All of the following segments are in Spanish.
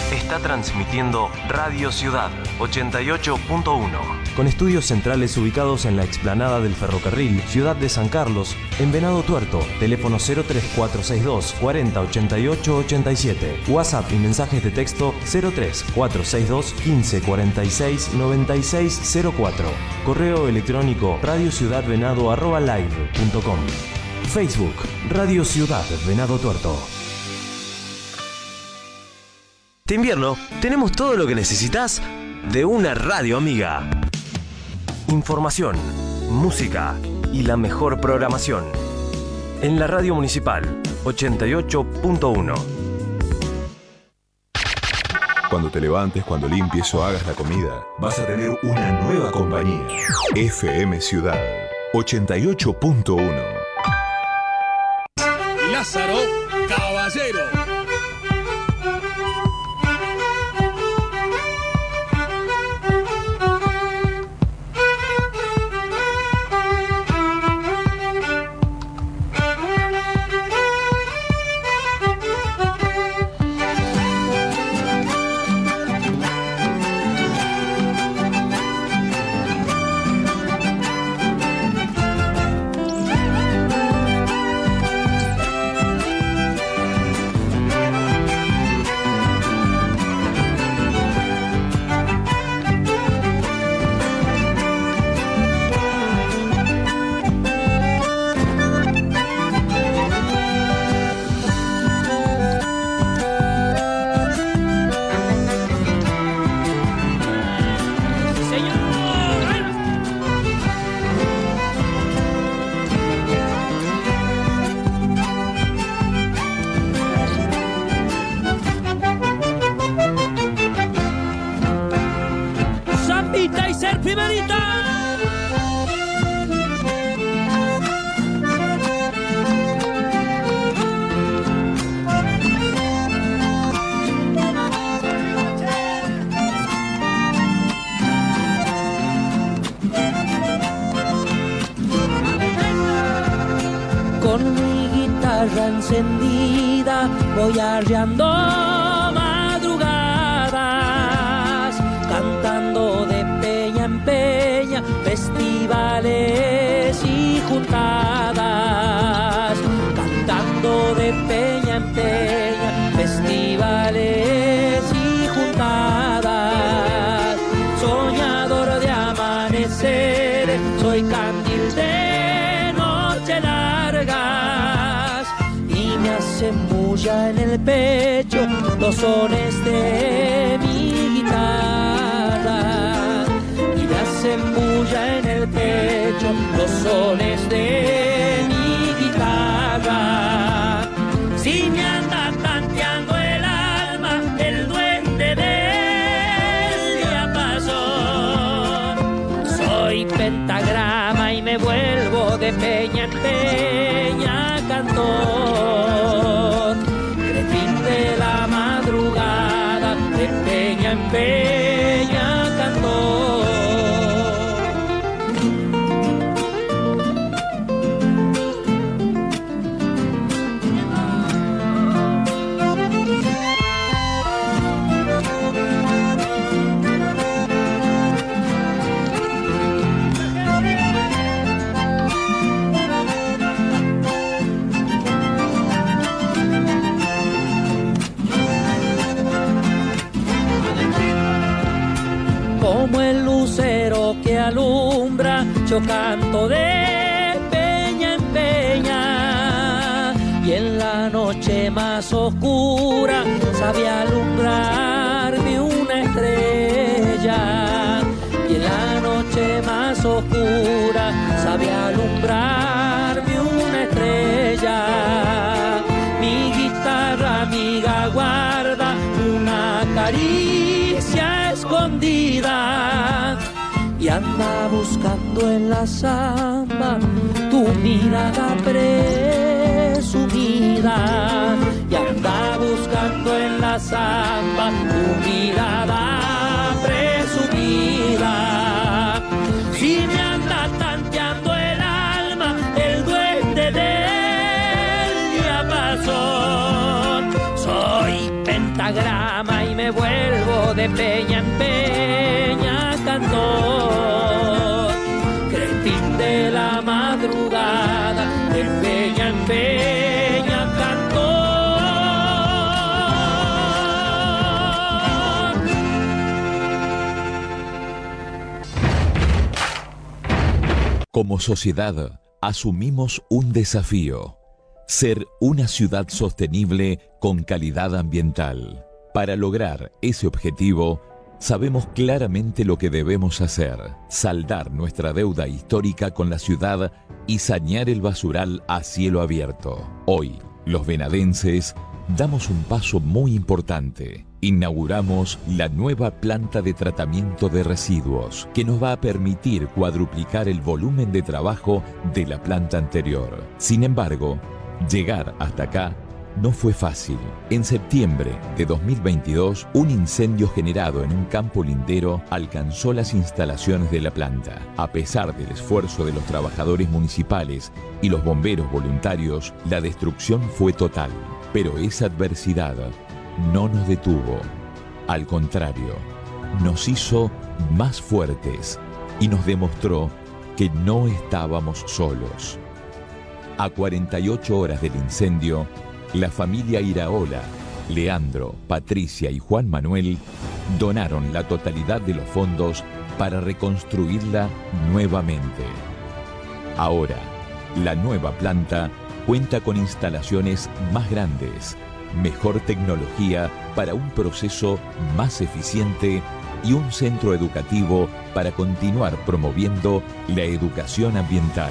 Está transmitiendo Radio Ciudad 88.1. Con estudios centrales ubicados en la explanada del ferrocarril Ciudad de San Carlos, en Venado Tuerto. Teléfono 03462 40 88 87. WhatsApp y mensajes de texto 03462 15 46 96 04. Correo electrónico radiociudadvenado@live.com. Facebook Radio Ciudad Venado Tuerto. Este invierno tenemos todo lo que necesitas de una radio amiga. Información, música y la mejor programación. En la radio municipal 88.1. Cuando te levantes, cuando limpies o hagas la comida, vas a tener una nueva compañía. FM Ciudad 88.1. Lázaro Caballero. Encendida voy arreando madrugadas, cantando de peña en peña, festivales y juntadas, cantando de peña en peña, festivales y juntadas, soñador de amanecer, soy candil de noche larga. Se mulla en el pecho los sones de mi guitarra y me hacen bulla en el pecho los sones de mi guitarra. Si me anda tanteando el alma el duende del diapasón, soy pentagrama y me vuelvo de peña en peña cantor. De la madrugada, de peña en peña cantor. Como el lucero que alumbra, yo canto de peña en peña, y en la noche más oscura sabe alumbrarme una estrella, y en la noche más oscura sabe alumbrarme una estrella. Mi guitarra amiga guarda una caricia escondida y anda buscando en la samba tu mirada presumida, y anda buscando en la samba tu mirada presumida. Si me anda tanteando el alma el duende del diapasón, soy pentagrama cama y me vuelvo de peña en peña cantor. Cretín de la madrugada, de peña en peña cantor. Como sociedad, asumimos un desafío: ser una ciudad sostenible con calidad ambiental. Para lograr ese objetivo, sabemos claramente lo que debemos hacer: saldar nuestra deuda histórica con la ciudad y sanear el basural a cielo abierto. Hoy, los venadenses damos un paso muy importante. Inauguramos la nueva planta de tratamiento de residuos, que nos va a permitir cuadruplicar el volumen de trabajo de la planta anterior. Sin embargo, llegar hasta acá no fue fácil. En septiembre de 2022, un incendio generado en un campo lindero alcanzó las instalaciones de la planta. A pesar del esfuerzo de los trabajadores municipales y los bomberos voluntarios, la destrucción fue total. Pero esa adversidad no nos detuvo. Al contrario, nos hizo más fuertes y nos demostró que no estábamos solos. A 48 horas del incendio, la familia Iraola, Leandro, Patricia y Juan Manuel donaron la totalidad de los fondos para reconstruirla nuevamente. Ahora, la nueva planta cuenta con instalaciones más grandes, mejor tecnología para un proceso más eficiente y un centro educativo para continuar promoviendo la educación ambiental.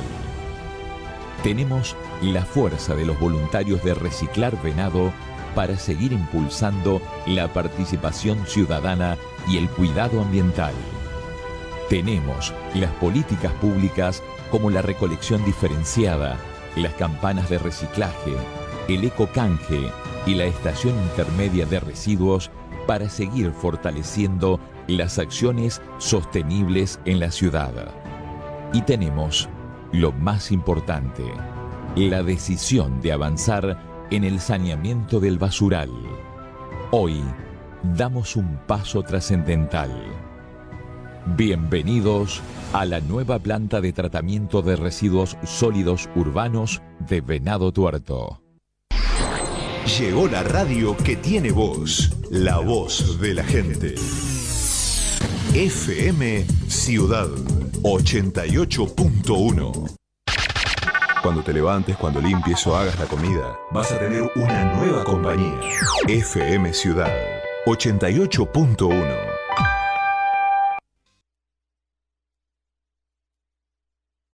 Tenemos la fuerza de los voluntarios de Reciclar Venado para seguir impulsando la participación ciudadana y el cuidado ambiental. Tenemos las políticas públicas como la recolección diferenciada, las campanas de reciclaje, el ecocanje y la estación intermedia de residuos para seguir fortaleciendo las acciones sostenibles en la ciudad. Y tenemos lo más importante: la decisión de avanzar en el saneamiento del basural. Hoy damos un paso trascendental. Bienvenidos a la nueva planta de tratamiento de residuos sólidos urbanos de Venado Tuerto. Llegó la radio que tiene voz, la voz de la gente. FM Ciudad 88.1. Cuando te levantes, cuando limpies o hagas la comida, vas a tener una nueva compañía. FM Ciudad 88.1.